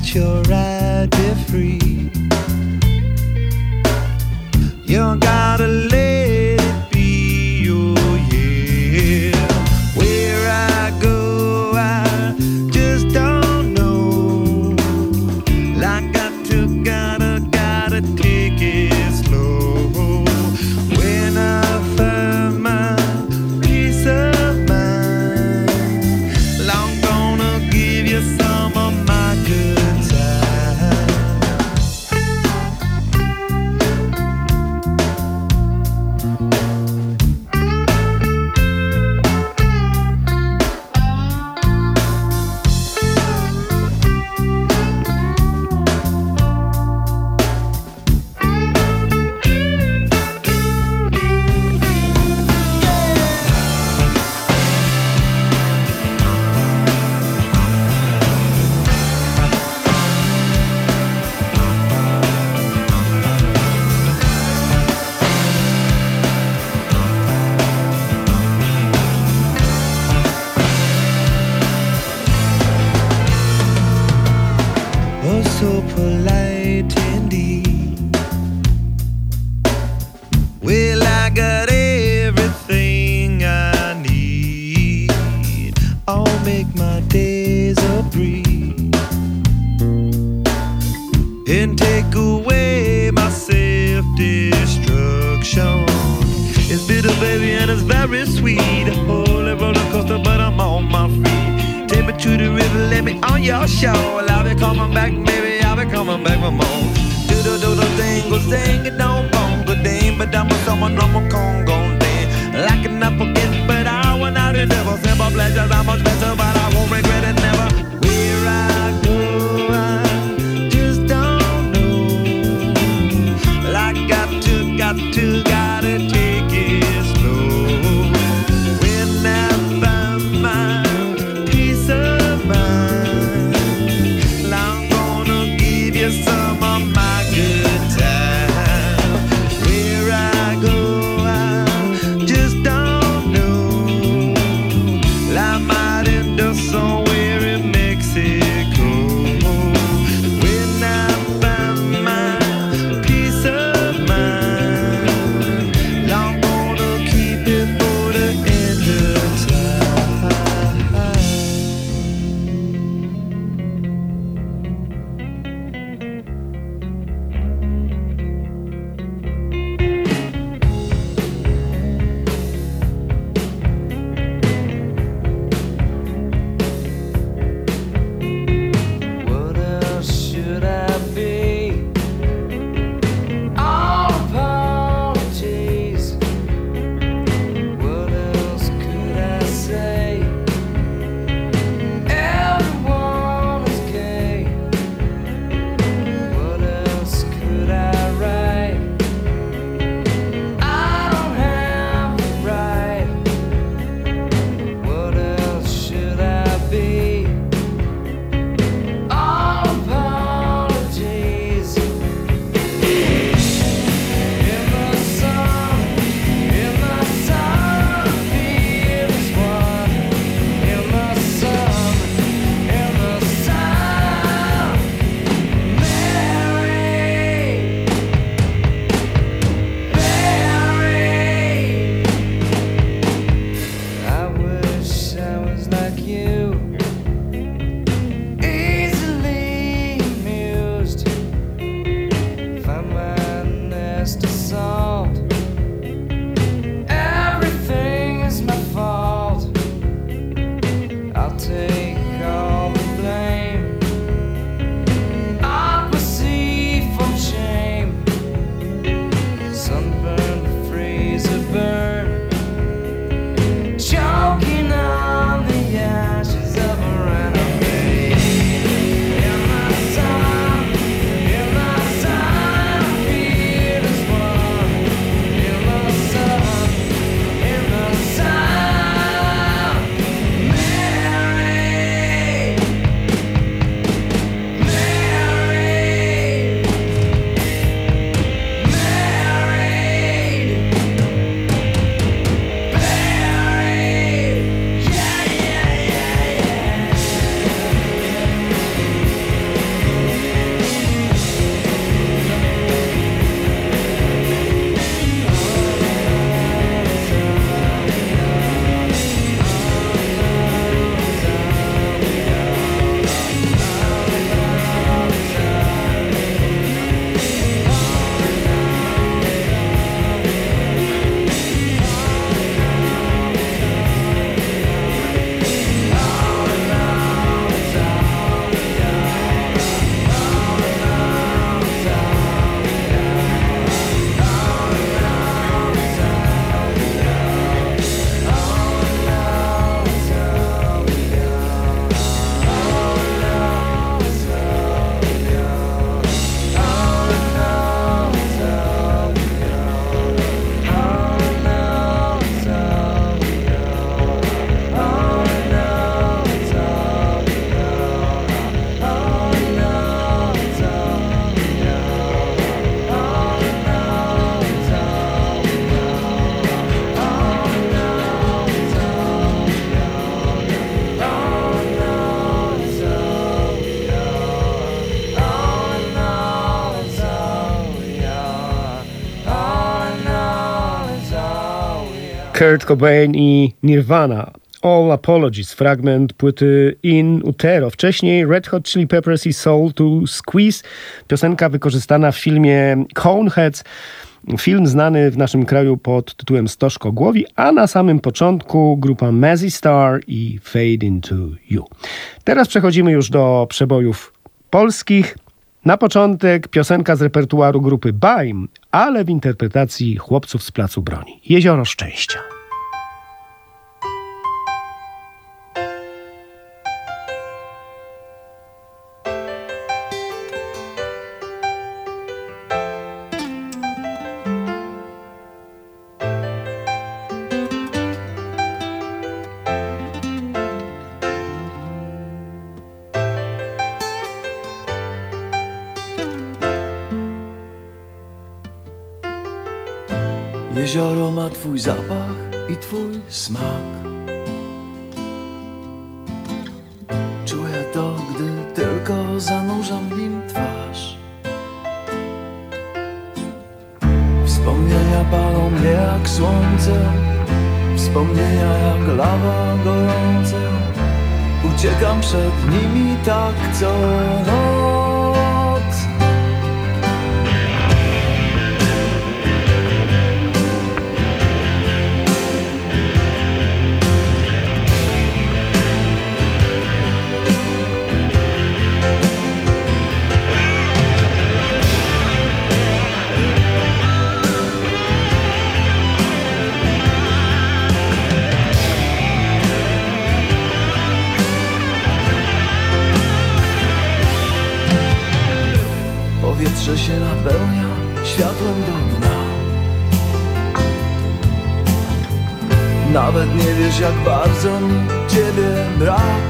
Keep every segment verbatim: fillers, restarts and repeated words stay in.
let your ride be free. You gotta let it be, oh yeah. Where I go, I just don't know. Like I took, gotta, gotta take it slow. When I find my peace of mind, I'm gonna give you some of my good time. Oh, so polite indeed. Well, I got everything I need. I'll make my days a breeze and take away my self-destruction. It's bitter, baby, and it's very sweet. Holy roller coaster, but I'm on my feet. Take me to the river, let me on your shore. I'll be coming back, baby, I'll be coming back for more. Do do do do ding, go sing it, don't bong, go ding, but I'm a someone, I'm a Congo ding. Like an apple kid, but I want out the devil. Simple pleasures, I'm much better, but I won't regret it never. Where I go, I just don't know. Like got to, got to, gotta take it slow. When I find my peace of mind, I'm gonna give you some of my good time. Where I go, I just don't know. I might end up somewhere in Mexico. When I find my peace of mind, I'm gonna keep it for the end of time. What else should I be? All apologies. What else could I say? Everyone is gay. What else could I write? I don't have the right. What else should I be? All apologies. In the sun, in the sun, feel this one. In the sun, in the sun, Mary, Mary. I wish I was like you, easily amused. Find my nest of salt. Everything is my fault. I'll take all the blame. I'll proceed from shame. Sunburn, freezer burn. Choking on the ashes of a renegade. In the sun, in the sun, feel this one. In the sun, in the sun, Mary. Kurt Cobain i Nirvana. All Apologies, fragment płyty In Utero. Wcześniej Red Hot Chili Peppers i Soul to Squeeze, piosenka wykorzystana w filmie Coneheads. Film znany w naszym kraju pod tytułem Stożko Głowi, a na samym początku grupa Mazzy Star i Fade Into You. Teraz przechodzimy już do przebojów polskich. Na początek piosenka z repertuaru grupy Baim, ale w interpretacji chłopców z Placu Broni. Jezioro Szczęścia. Jezioro ma twój zapach i twój smak. Czuję to, gdy tylko zanurzam w nim twarz. Wspomnienia palą mnie jak słońce, wspomnienia jak lawa gorące. Uciekam przed nimi tak co noc. Powietrze się napełnia światłem do dna. Nawet nie wiesz, jak bardzo mi ciebie brak.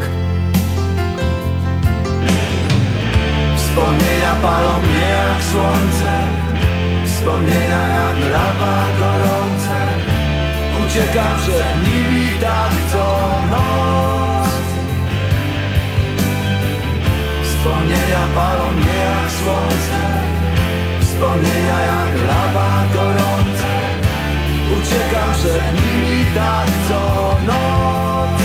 Wspomnienia palą mnie jak słońce, wspomnienia jak lawa gorące. Uciekam przed nimi tak co noc. Wspomnienia palą mnie jak słońce, wspomnienia jak lawa gorące. Uciekam przed nimi tak co noc.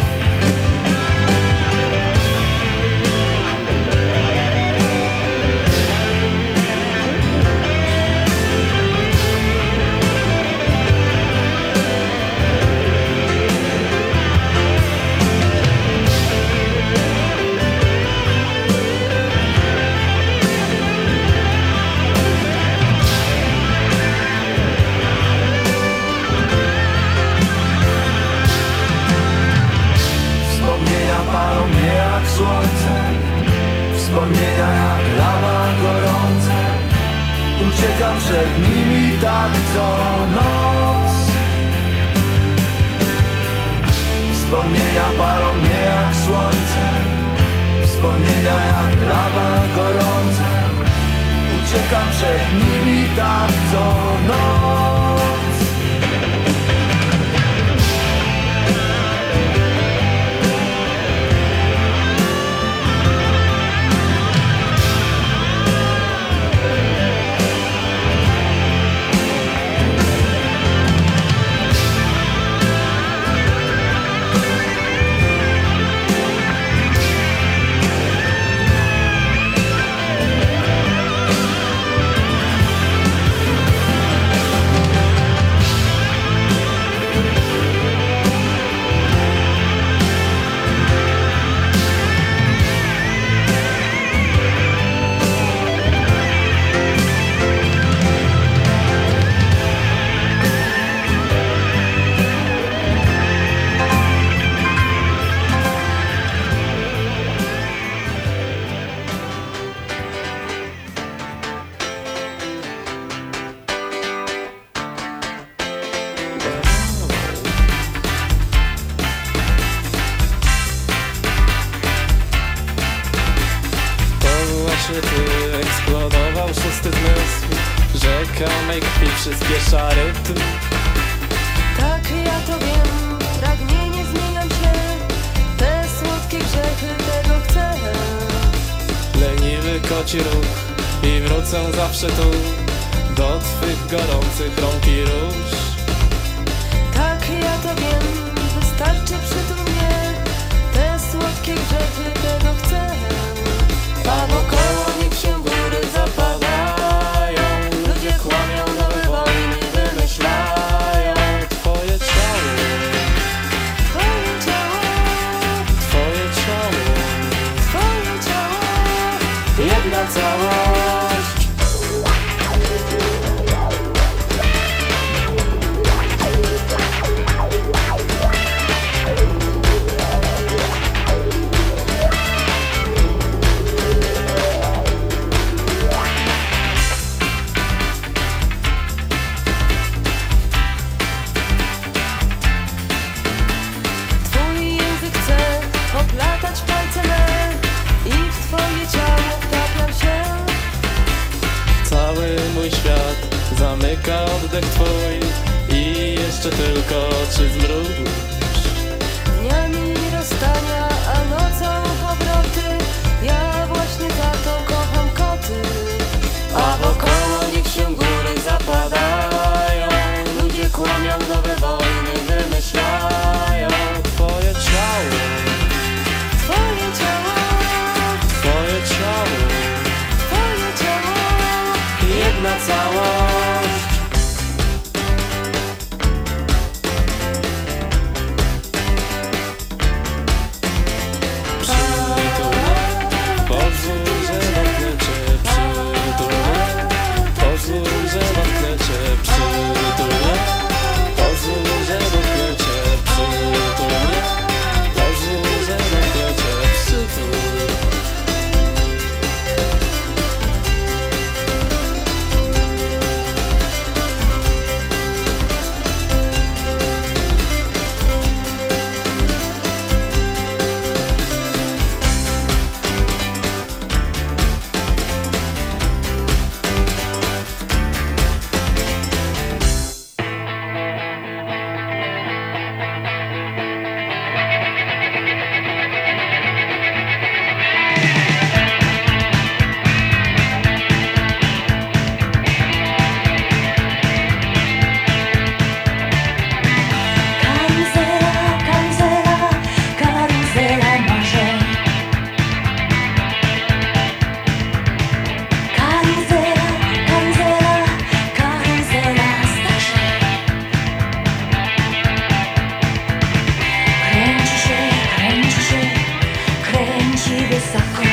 Palą mnie jak słońce, wspomnienia jak lawa gorące. Uciekam przed nimi tak co noc. Wspomnienia palą mnie jak słońce, wspomnienia jak lawa gorące. Uciekam przed nimi tak co noc. Eksplodował szósty zmysł, rzeka mej krwi przyspiesza rytm. Tak, ja to wiem, pragnienie zmienia się, te słodkie grzechy, tego chcę. Leniwy koci ruch i wrócę zawsze tu, do twych gorących rąk i róż. Tak, słodkie grzechy, tego chcę. A wokoło niech się góry zapadają, ludzie kłamią, nowe wojny wymyślają. Twoje ciało, Twoje ciało, twoje ciało, twoje ciało, jedna całość. twój język chcę oplatać palce me i w twoje ciało wtapiam się. Cały mój świat zamyka oddech twój i jeszcze tylko oczy zmruż. Dniami rozstania, a nocą powroty, ja właśnie za to kocham koty. A wokoło niech się góry zapadają, ludzie kłamią, nowe wojny wymyślają. Twoje ciało, Twoje ciało, twoje ciało, twoje ciało, jedna całość. Pozwól, że dotknę cię, przytulę. Pozwól, że dotknę cię, przytulę. Pozwól, że dotknę cię, przytulę. Pozwól, że dotknę cię, przytulę. Karuzela, karuzela, karuzela marzeń. Karuzela, karuzela, karuzela zdarzeń. Kręci się, kręci się, kręci wysoko.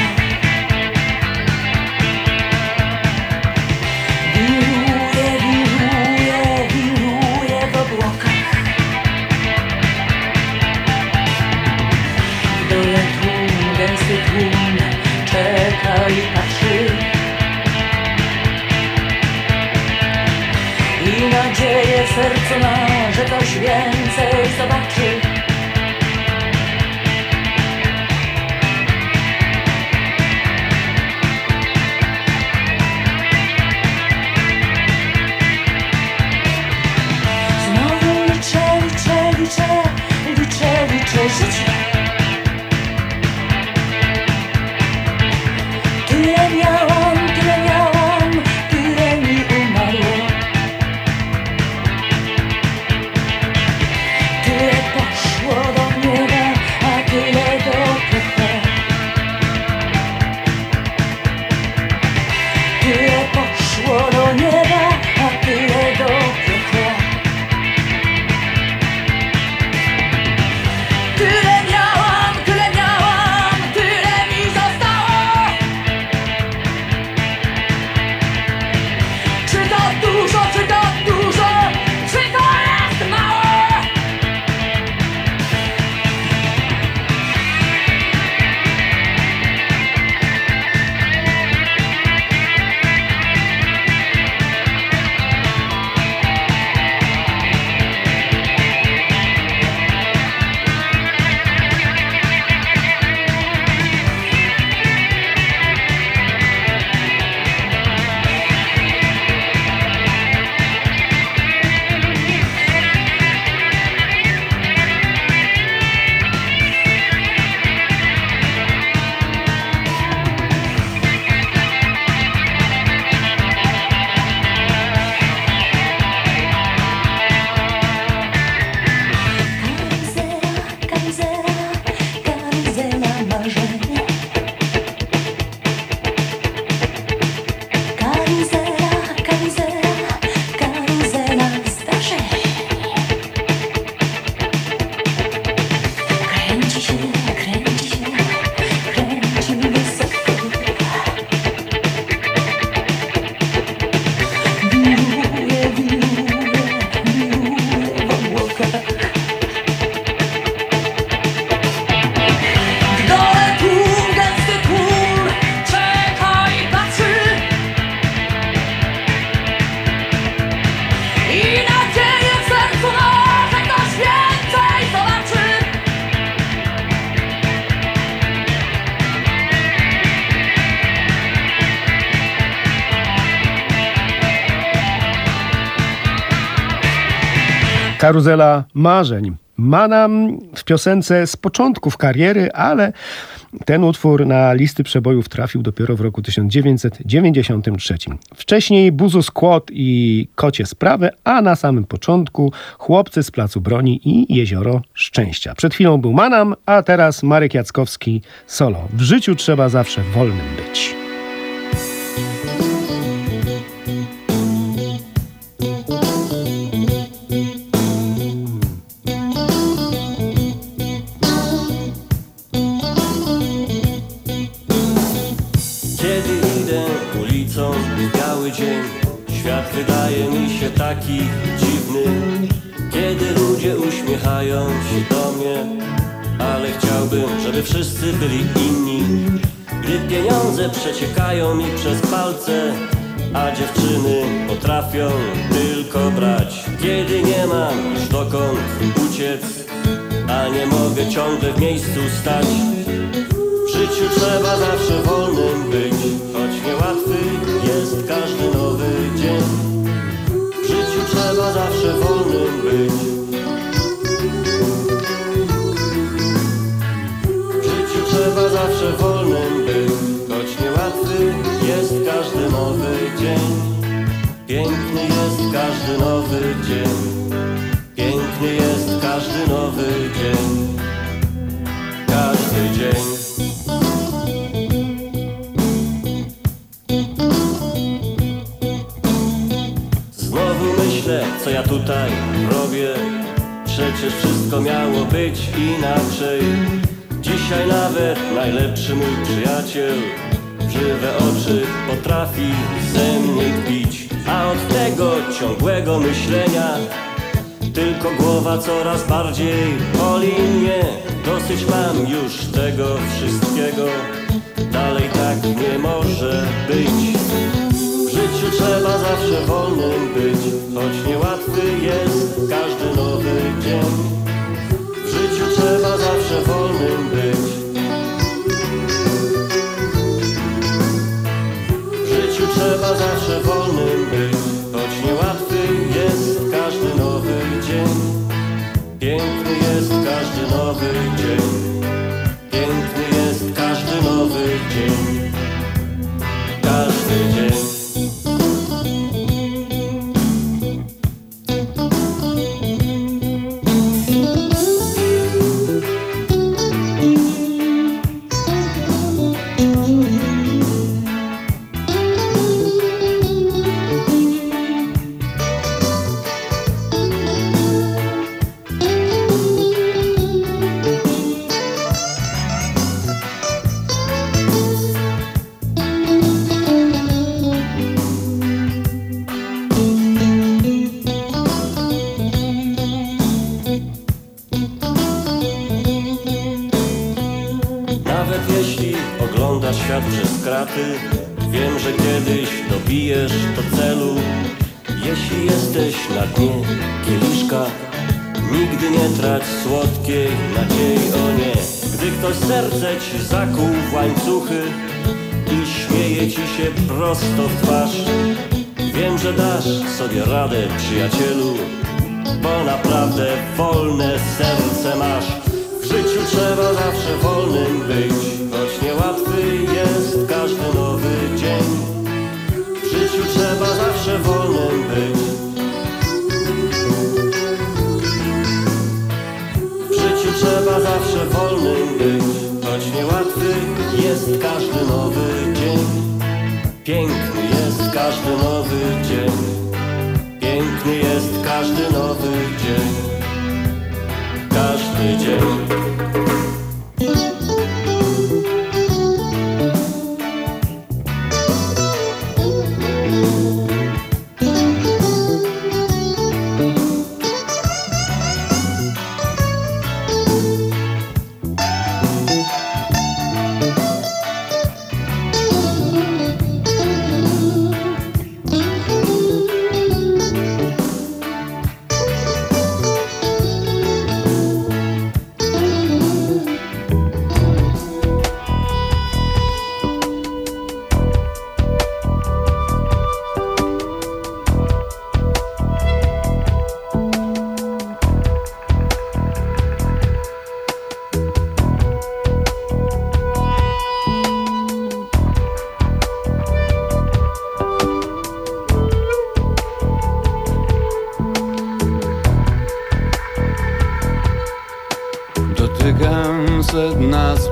Wiruje, wiruje, wiruje w obłokach. W dole tłum, gęsty tłum czeka i patrzy. I nadzieję w sercu ma, że coś więcej zobaczy. Znowu liczę, liczę, liczę, liczę, liczę życie. Tyle miałam, tyle miałam, tyle mi umarło. Tyle poszło, Karuzela marzeń. Ma nam w piosence z początków kariery, ale ten utwór na listy przebojów trafił dopiero w roku tysiąc dziewięćset dziewięćdziesiątym trzecim. Wcześniej Buzu Skłot i Kocie Sprawy, a na samym początku Chłopcy z Placu Broni i Jezioro Szczęścia. Przed chwilą był Manam, a teraz Marek Jackowski solo. W życiu trzeba zawsze wolnym być. Świat wydaje mi się taki dziwny, kiedy ludzie uśmiechają się do mnie, ale chciałbym, żeby wszyscy byli inni. Gdy pieniądze przeciekają mi przez palce, a dziewczyny potrafią tylko brać. Kiedy nie mam już dokąd uciec, a nie mogę ciągle w miejscu stać. W życiu trzeba zawsze wolnym być, choć niełatwy jest każdy nowy dzień. W życiu trzeba zawsze wolnym być. W życiu trzeba zawsze wolnym być, choć niełatwy jest każdy nowy dzień. Piękny jest każdy nowy dzień. Piękny jest każdy nowy dzień. Każdy dzień. Co ja tutaj robię? Przecież wszystko miało być inaczej. Dzisiaj nawet najlepszy mój przyjaciel w żywe oczy potrafi ze mnie kpić. A od tego ciągłego myślenia tylko głowa coraz bardziej boli mnie. Dosyć mam już tego wszystkiego, dalej tak nie może być. W życiu trzeba zawsze wolnym być, choć niełatwy jest każdy nowy dzień. W życiu trzeba zawsze wolnym być. W życiu trzeba zawsze wolnym być, choć niełatwy jest każdy nowy dzień. Piękny jest każdy nowy dzień. Piękny jest każdy nowy dzień. Każdy dzień. Świat przez kraty, wiem, że kiedyś dobijesz do celu. Jeśli jesteś na dnie kieliszka, nigdy nie trać słodkiej nadziei, o nie. Gdy ktoś serce ci zakuł w łańcuchy i śmieje ci się prosto w twarz, wiem, że dasz sobie radę, przyjacielu, bo naprawdę wolne serce masz. W życiu trzeba zawsze wolnym być, choć niełatwy jest każdy nowy dzień. W życiu trzeba zawsze wolnym być. W życiu trzeba zawsze wolnym być, choć niełatwy jest każdy nowy dzień. Piękny jest każdy nowy dzień. Piękny jest każdy nowy dzień. Każdy dzień.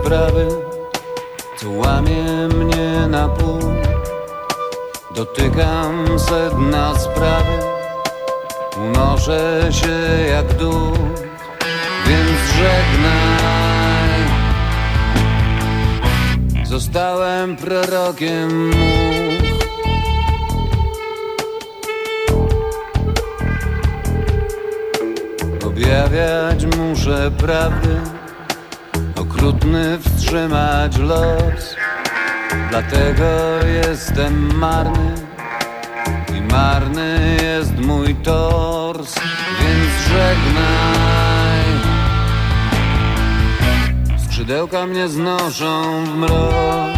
sprawy, co łamie mnie na pół. Dotykam sedna sprawy, unoszę się jak duch, więc żegnaj. Zostałem prorokiem much. Objawiać muszę prawdy, okrutny wstrzymać los. Dlatego jestem marny i marny jest mój tors, więc żegnaj. Skrzydełka mnie znoszą w mrok.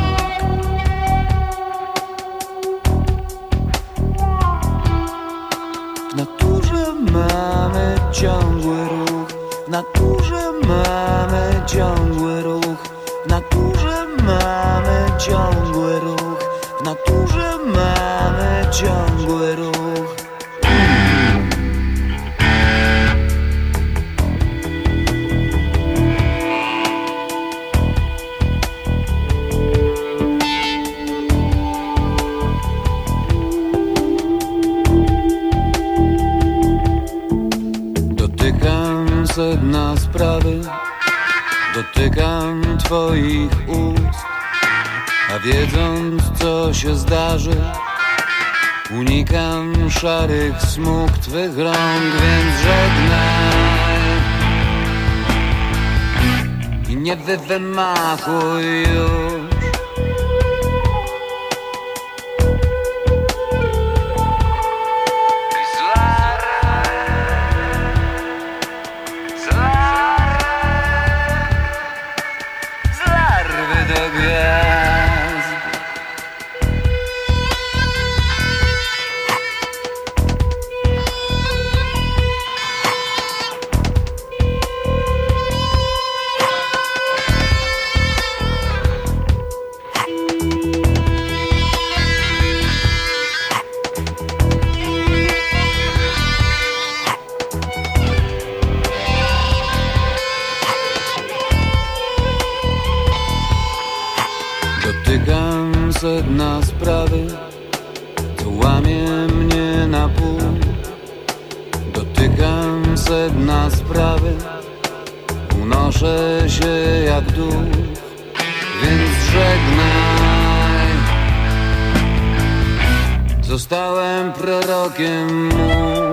W naturze mamy ciągły ruch, w naturze mamy ciągły ruch, w naturze mamy ciągły ruch, w naturze mamy ciągły ruch. Dotykam sedna sprawy, dotykam twoich ust, a wiedząc co się zdarzy, unikam szarych smug twych rąk, więc żegnaj i nie wymachuj już. Dotykam sedna sprawy, co łamie mnie na pół. Dotykam sedna sprawy, unoszę się jak duch, więc żegnaj. Zostałem prorokiem mu.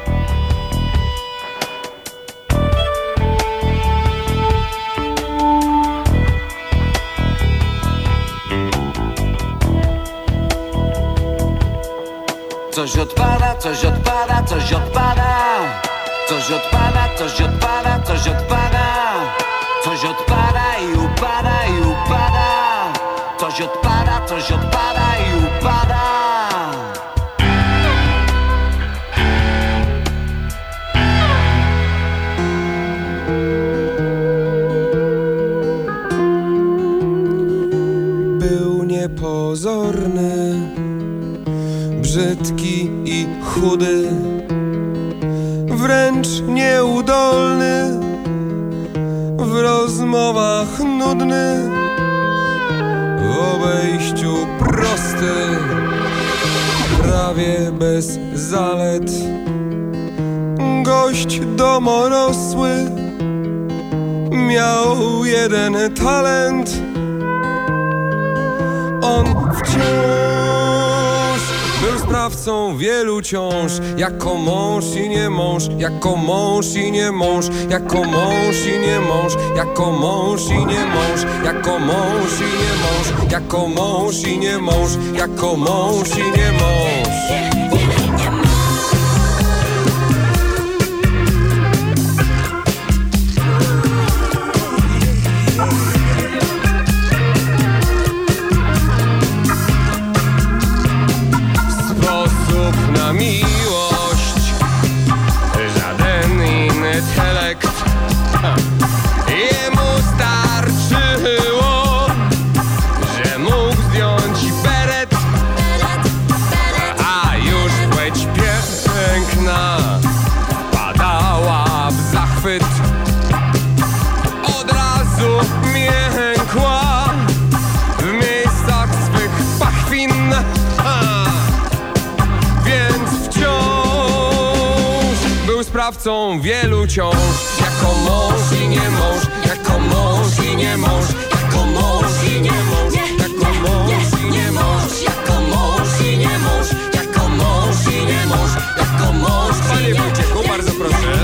Coś odpada, coś odpada, coś odpada. Coś odpada, coś odpada, coś odpada. Coś odpada i upada, i upada. Coś odpada, coś odpada i upada. Był niepozorny, brzydki i chudy, wręcz nieudolny, w rozmowach nudny, w obejściu prosty, prawie bez zalet. Gość domorosły, miał jeden talent. On wciąż był sprawcą wielu ciąż, jako mąż i nie mąż, jako mąż i nie mąż, jako mąż i nie mąż, jako mąż i nie mąż, jako mąż i nie mąż, jako mąż i nie mąż, jako mąż i nie mąż. Na miłość żaden intelekt jemu starczyło, że mógł zdjąć beret, a już sprawcą wielu ciąż. Jako mąż i nie mąż, jako mąż i nie mąż, jako mąż i nie mąż, jako mąż i nie mąż, jako mąż i nie mąż, jako mąż i nie mąż, jako mąż. Panie Wojciechu, bardzo proszę.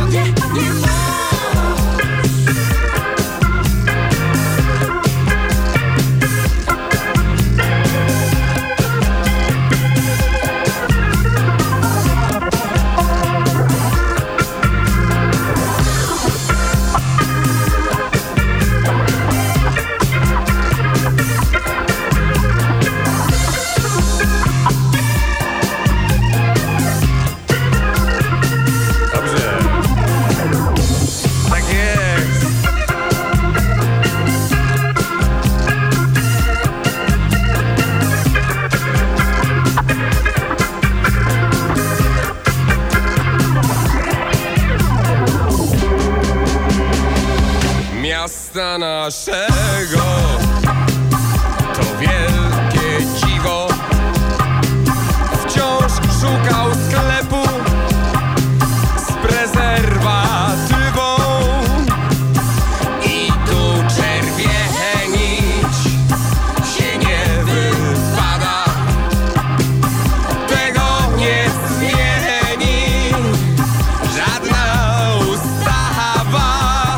Miasta naszego to wielkie dziwo. Wciąż szukał sklepu z prezerwatywą i tu czerwienić się nie wypada. Tego nie zmieni żadna ustawa.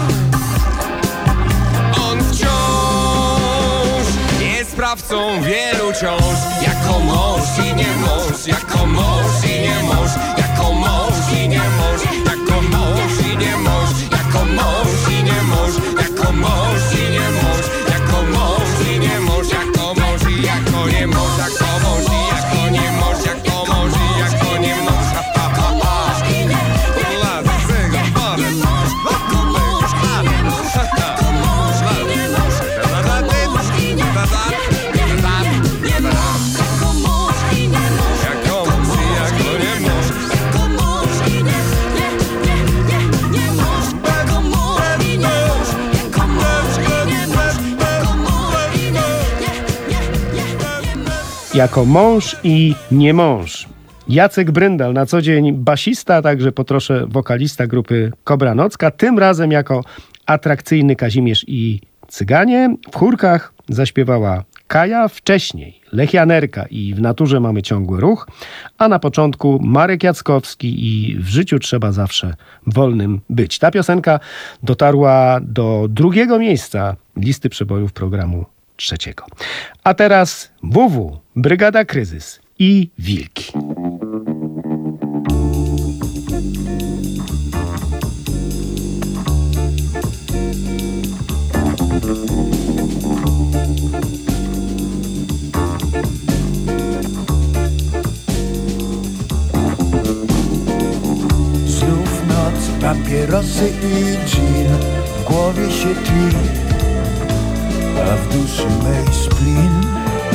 Sprawcą wielu ciąż. Jako mąż i nie mąż, jako mąż i nie mąż, jako mąż i nie mąż, jako mąż i nie mąż, jako mąż i nie mąż, jako mąż i nie mąż, jako mąż i nie mąż, jako mąż i jako nie mąż, jako mąż i jako nie mąż, jako mąż i jako nie mąż, jako mąż i nie Jako mąż i nie mąż. Jacek Bryndal, na co dzień basista, także po trosze wokalista grupy Kobra Nocka, tym razem jako atrakcyjny Kazimierz i Cyganie. W chórkach zaśpiewała Kaja, wcześniej Lechianerka i W naturze mamy ciągły ruch, a na początku Marek Jackowski i W życiu trzeba zawsze wolnym być. Ta piosenka dotarła do drugiego miejsca listy przebojów programu trzeciego. A teraz W W, Brygada Kryzys i Wilki. Znów noc, papierosy i dżin, w głowie się tli, a w duszy mej splin.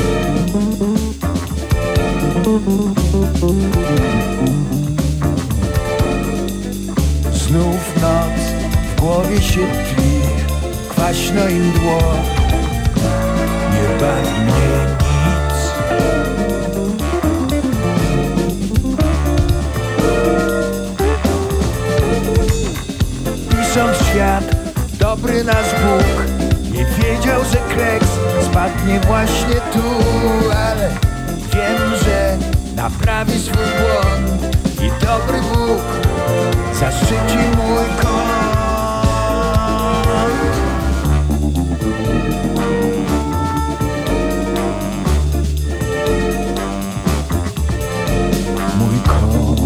Znów noc, w głowie się tli, kwaśno i mdło, nie bawi mnie nic. Pisząc świat, dobry nasz Bóg nie wiedział, że kreks spadnie właśnie tu, ale wiem, że naprawi swój błąd i dobry Bóg zaszczyci mój kąt. Mój kąt.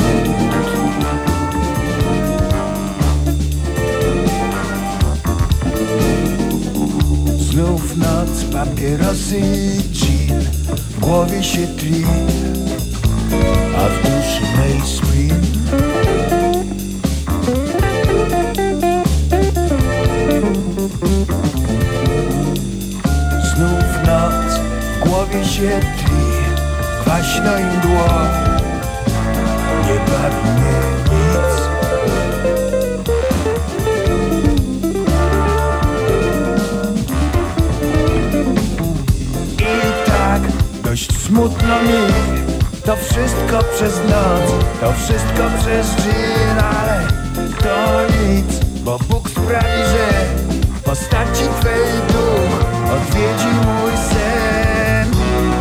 Znów noc, papierosy i dżin, w głowie się tli, a w duszy mej splin. Znów noc, w głowie się tli, kwaśno i mdło, nie bawi mnie nic. I tak dość smutno mi, To wszystko przez noc, to wszystko przez dżin, ale to nic, bo Bóg sprawi, że w postaci Twej duch odwiedzi mój sen.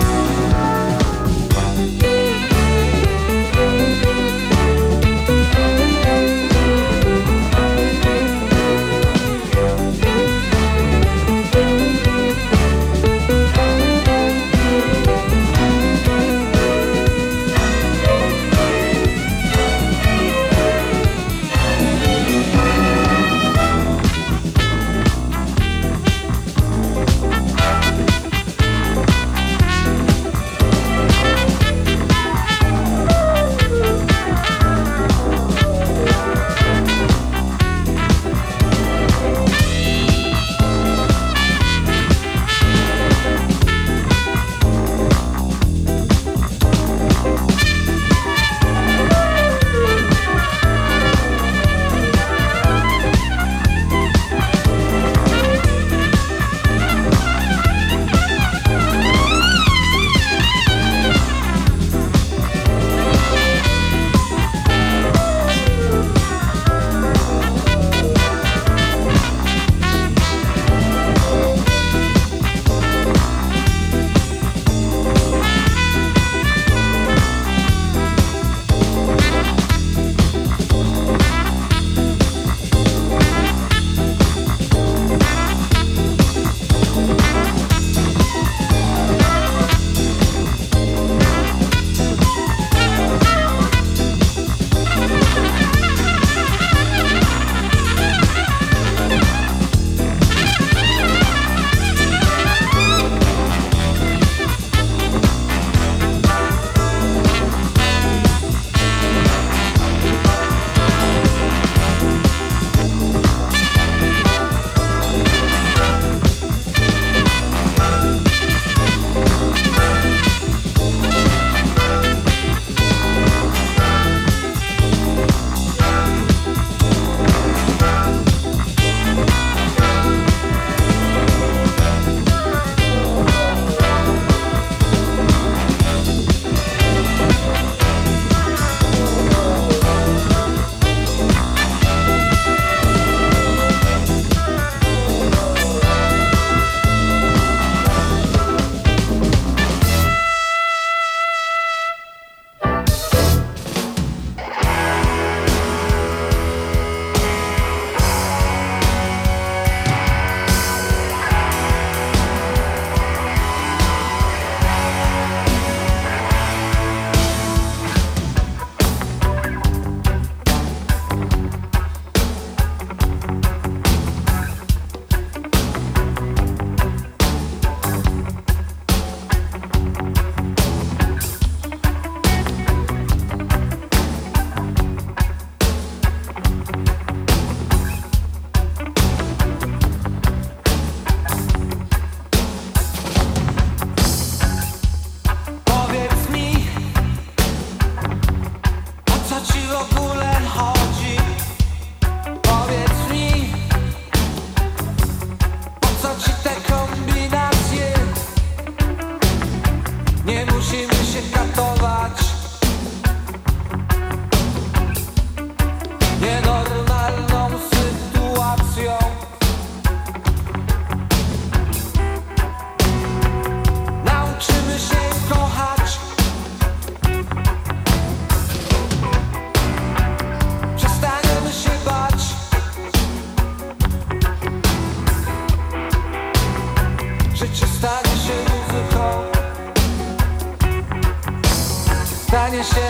stanie się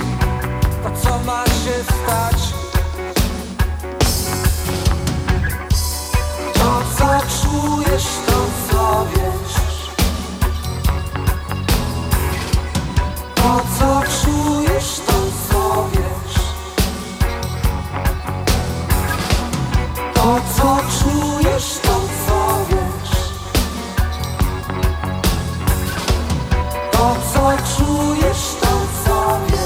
to, co ma się stać. To, co czujesz, to, co wiesz. To, co czujesz, to, co wiesz. To, co czujesz, to, co wiesz. To, co czujesz, to, co wiesz.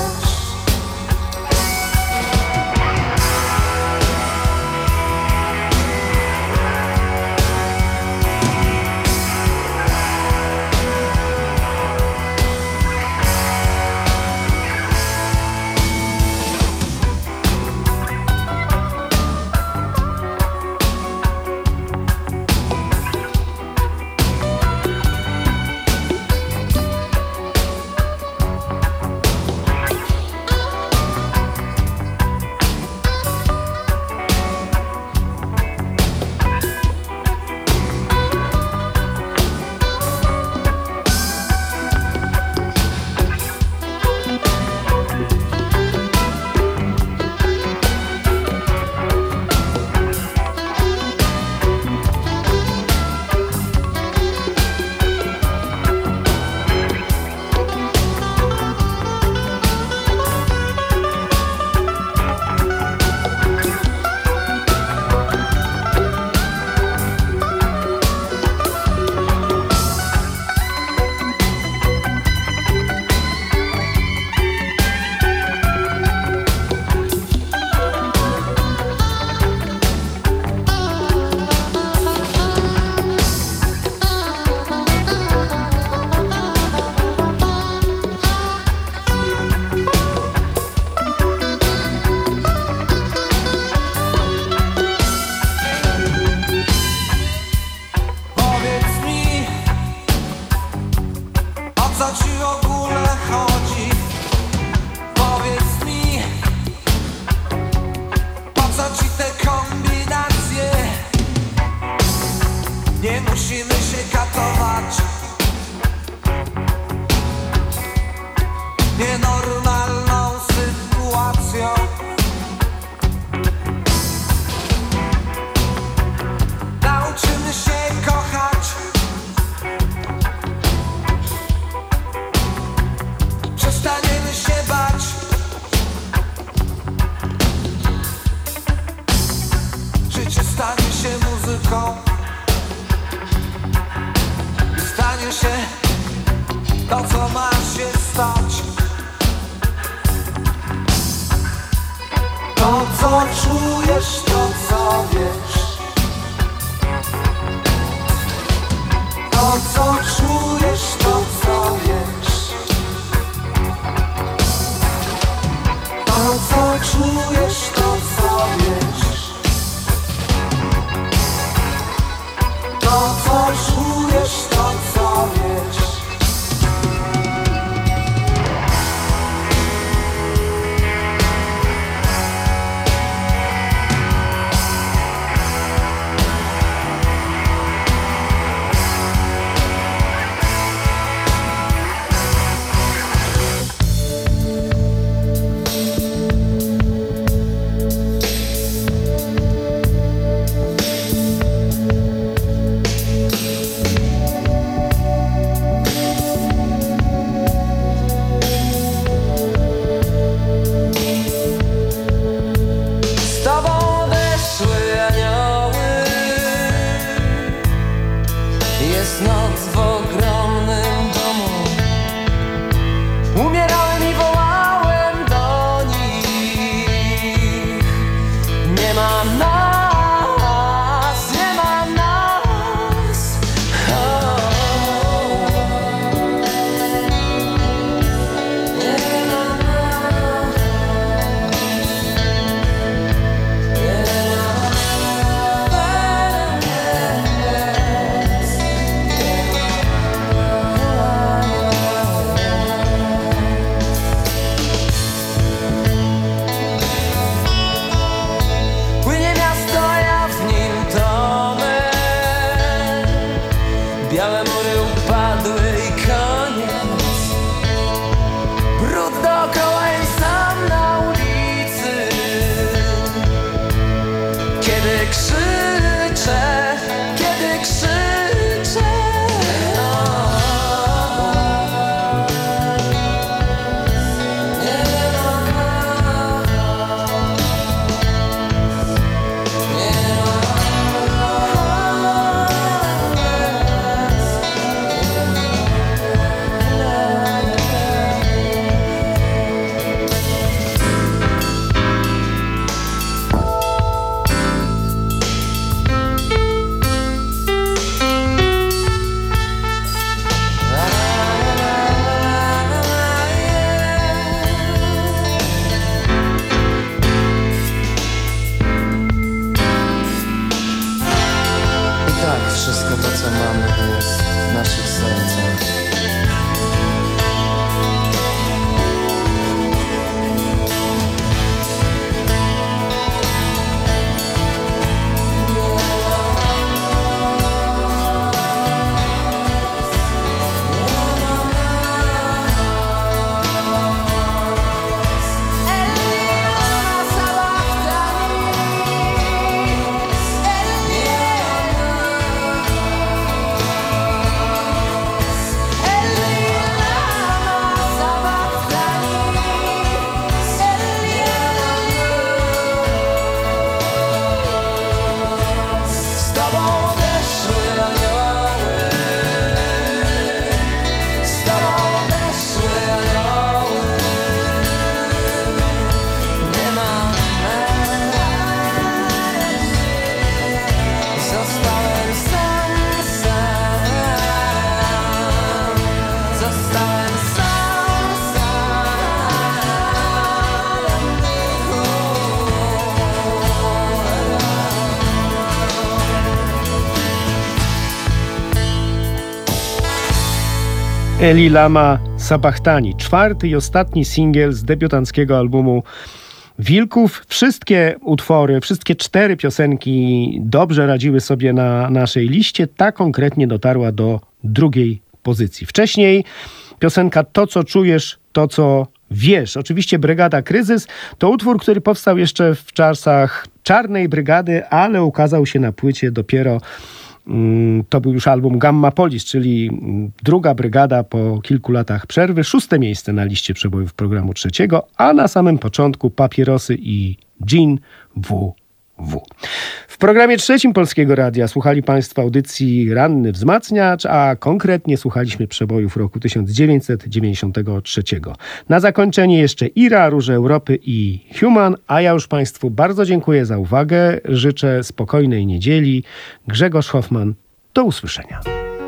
co ci w ogóle chodzi? Powiedz mi, po co ci te kombinacje? Nie musimy się katować nienormalną sytuacją. Nauczymy się kochać, przestaniemy się bać. Życie stanie się muzyką i stanie się to, co ma się stać. To, co czujesz, to, co wiesz. To, co czujesz, to, co wiesz. To, co czujesz, to, co wiesz. To, co czujesz, to, co wiesz. Eli Lama Sabachtani, czwarty i ostatni singiel z debiutanckiego albumu Wilków. Wszystkie utwory, wszystkie cztery piosenki dobrze radziły sobie na naszej liście. Ta konkretnie dotarła do drugiej pozycji. Wcześniej piosenka To, co czujesz, to, co wiesz. Oczywiście Brygada Kryzys to utwór, który powstał jeszcze w czasach Czarnej Brygady, ale ukazał się na płycie dopiero, mm, to był już album Gamma Polis, czyli druga brygada po kilku latach przerwy. Szóste miejsce na liście przebojów programu trzeciego, a na samym początku Papierosy i Gin W W. W programie trzecim Polskiego Radia słuchali Państwo audycji Ranny Wzmacniacz, a konkretnie słuchaliśmy przebojów roku tysiąc dziewięćset dziewięćdziesiątego trzeciego. Na zakończenie jeszcze Ira, Róże Europy i Human, a ja już Państwu bardzo dziękuję za uwagę. Życzę spokojnej niedzieli. Grzegorz Hoffman, do usłyszenia.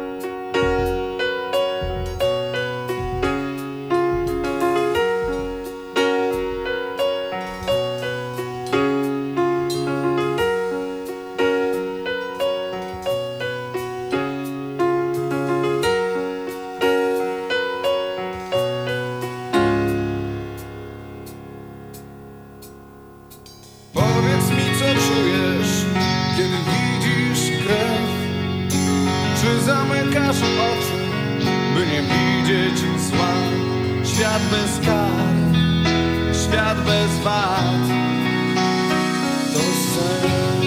Powiedz mi, co czujesz, kiedy widzisz krew. Czy zamykasz oczy, by nie widzieć zła? Świat bez kar, świat bez wad, to sen.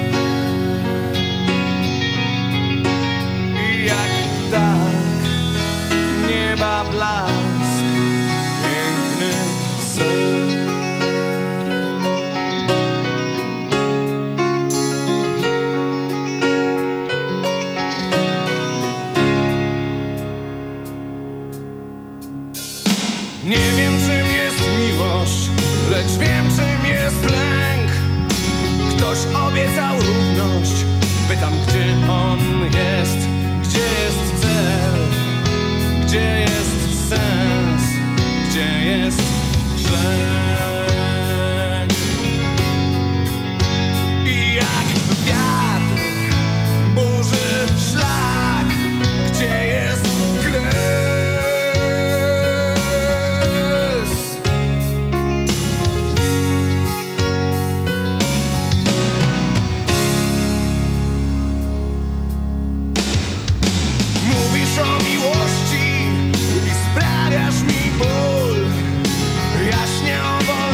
I jak tak nieba blask, piękny sen. Nie wiem, czym jest miłość, lecz wiem, czym jest lęk. Ktoś obiecał równość, pytam, gdzie on jest, gdzie jest cel, gdzie jest sens, gdzie jest tlen. I jak wiatr burzy szlak, gdzie jest kres. Mówisz o miłości i sprawiasz mi ból. Jaśnie o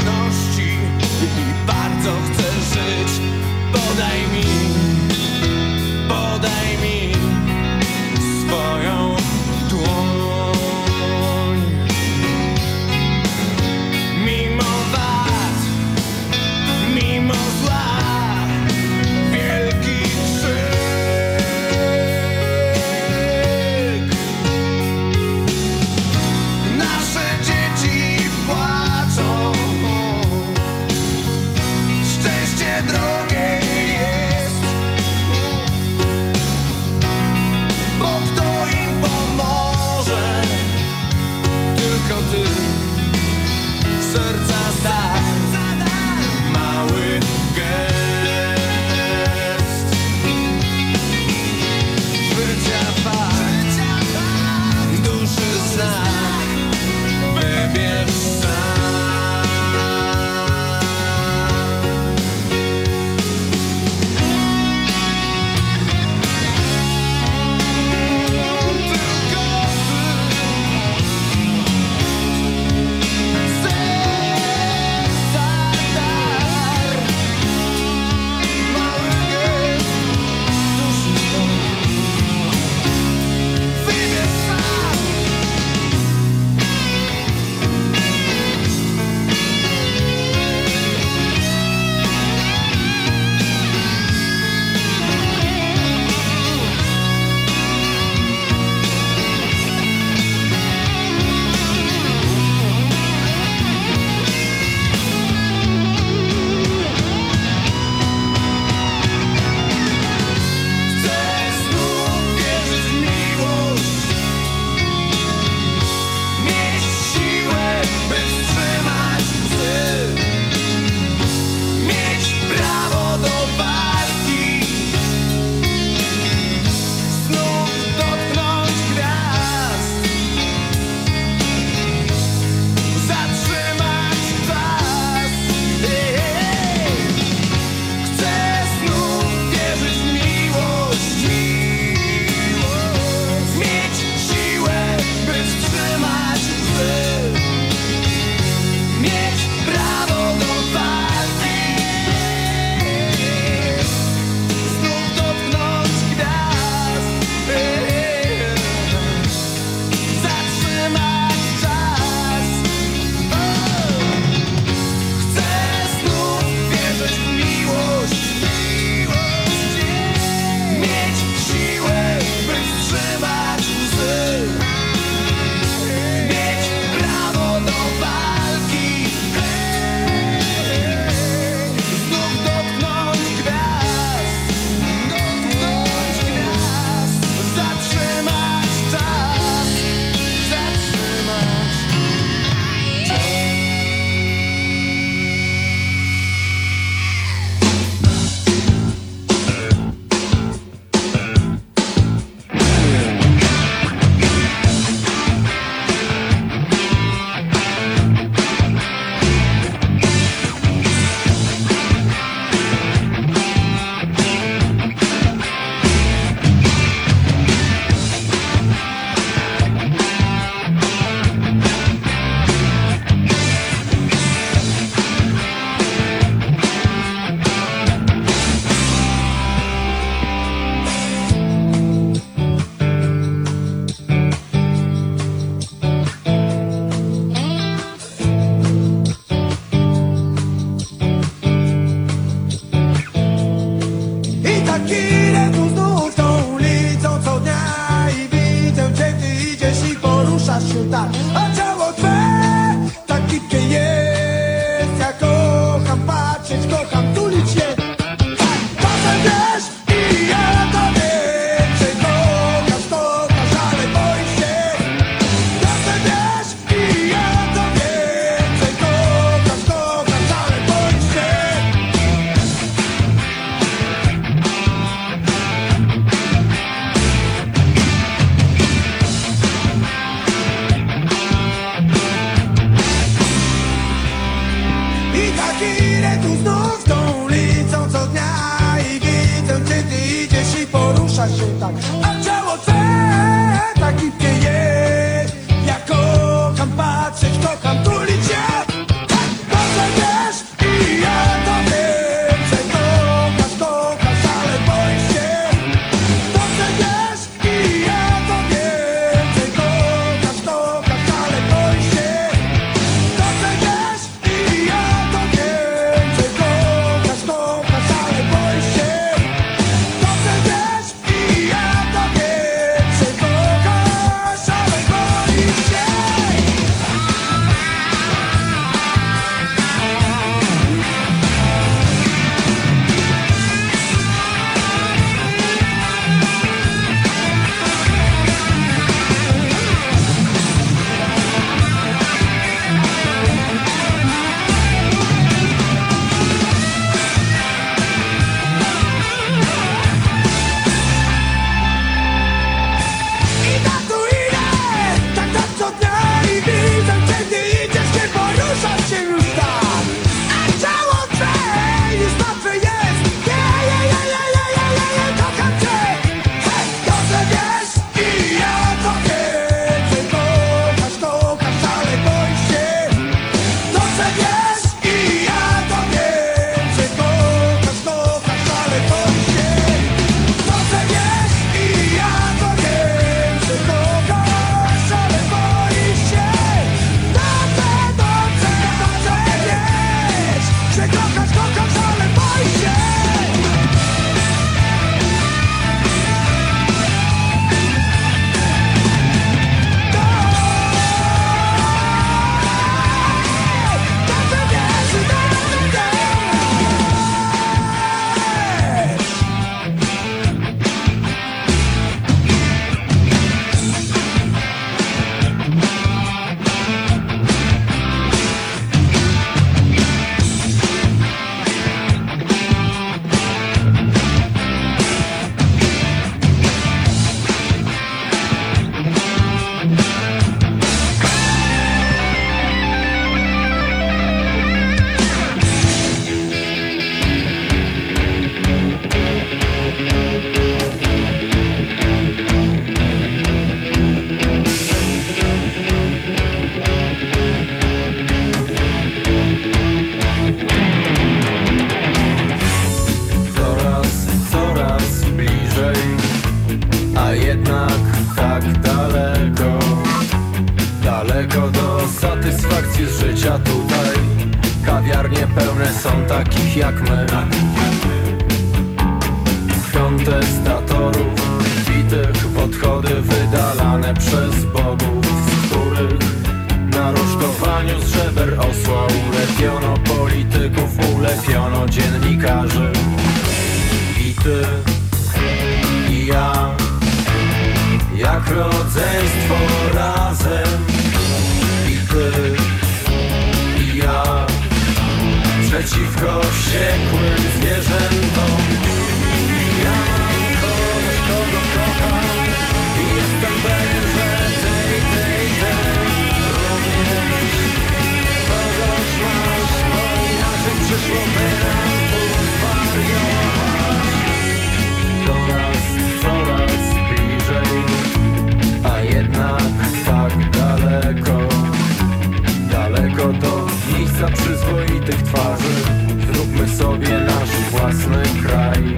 tak, a ciało twe tak gibkie jest. Ja kocham patrzeć, kocham tulić się. Tak, potem wiesz i ja to więcej. Kochasz, kochasz, ale boisz się. Potem wiesz i ja to więcej. Kochasz, kochasz, ale boisz się. I tak idę tu znów tą ulicą co dnia i widzę, gdzie ty idziesz i poruszasz się tak, a ciało twe tak gibkie jest. Ja kocham patrzeć, kocham tulić się. Tak, dobrze wiesz i ja to więcej. Kochasz, kochasz, ale boisz się. Dobrze wiesz i ja to więcej. Kochasz, kochasz, ale boisz się. Dobrze wiesz i ja to więcej. Kochasz, kochasz, ale boisz się. Dobrze wiesz i ja to więcej. Kochasz, ale boisz się. I tak tu idę, tak tak co dnia i widzę, gdzie ty idziesz, nie poruszasz się już tak. A ciało twe już martwe jest. Je, je, je, je, je, je, je, je, kocham cię. Hej, dobrze wiesz i ja to więcej. Kochasz, kochasz, ale boisz się. Dobrze wiesz i ja to więcej. Kochasz, kochasz, ale boisz się. Dobrze wiesz i ja to więcej. Kochasz, ale boisz się. Dobrze, dobrze, dobrze wiesz, że kochasz, kochasz, ale boisz się. Dobrze wiesz, dobrze wiesz. Coraz, coraz bliżej, a jednak tak daleko. Daleko do satysfakcji z życia tutaj. Kawiarnie pełne są takich jak my. Kontestatorów bitych w odchody wydalane przez bogów, z których na rusztowaniu z żeber osła ulepiono polityków, ulepiono dziennikarzy. I ty, i ja, jak rodzeństwo razem. I ty, i ja, przeciwko wściekłym zwierzętom. Ja mam kogoś, kogo kocham i jestem pewien, że ty, ty, ty również kogoś masz, bo inaczej przyszłoby nam tu zwariować. Coraz, coraz bliżej, a jednak tak daleko. Daleko do miejsca przyzwoitych twarzy. Zróbmy sobie nasz własny kraj.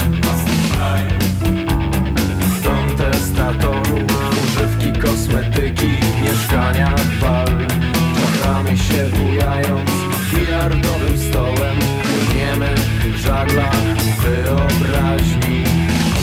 Kontestatorów, używki, kosmetyki, mieszkania, bal. Czachamy się bujając miliardowym stołem. Płyniemy w żaglach wyobraźni.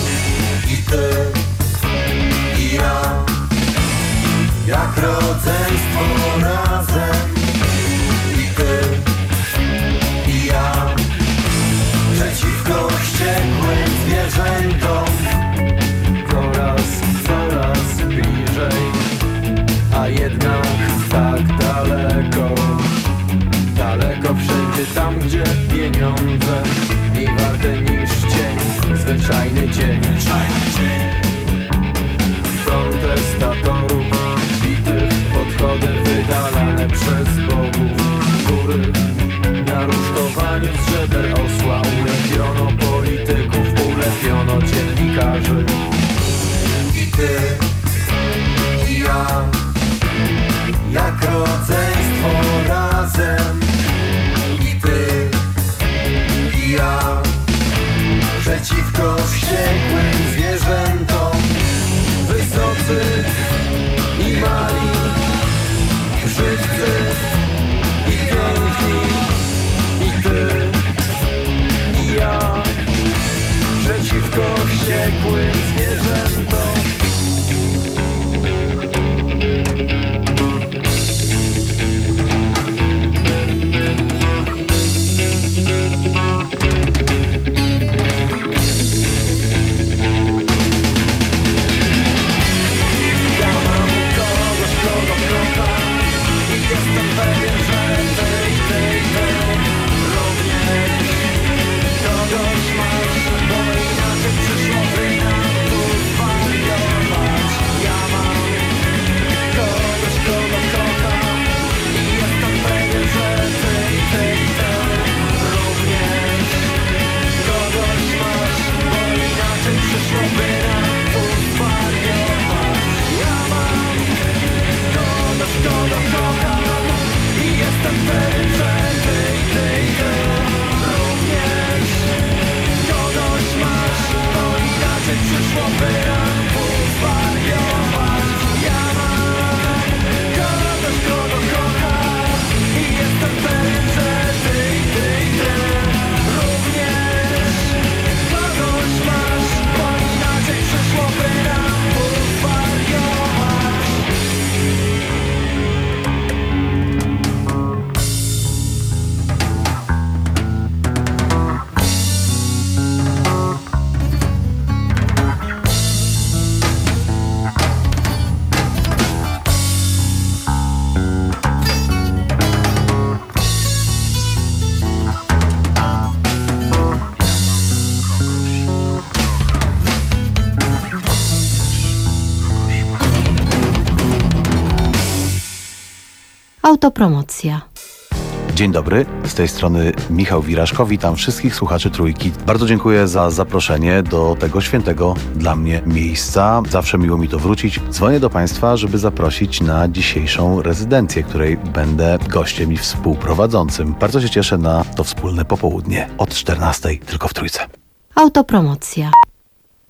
I ty, i ja, jak rodzeństwo. rodzeństwo razem. I ty, i ja, przeciwko wściekłym zwierzętom. Coraz, coraz bliżej, a jednak tak daleko. Daleko wszędzie tam, gdzie pieniądze mniej warte niż cień, zwyczajny cień. Protestatorów bitych, podchody wydalane przez bogów. Góry na rusztowaniu z żeber osła ulepiono polityków, ulepiono dziennikarzy. I ty, i ja, jak rodzeństwo razem. I ty, i ja, przeciwko wściekłym zwierzętom. Wysocy i mali, wszyscy i piękni. I ty, i ja, przeciwko wściekłym zwierzętom. Autopromocja. Dzień dobry, z tej strony Michał Wiraszko, witam wszystkich słuchaczy Trójki. Bardzo dziękuję za zaproszenie do tego świętego dla mnie miejsca. Zawsze miło mi to wrócić. Dzwonię do Państwa, żeby zaprosić na dzisiejszą rezydencję, której będę gościem i współprowadzącym. Bardzo się cieszę na to wspólne popołudnie od czternastej tylko w Trójce. Autopromocja.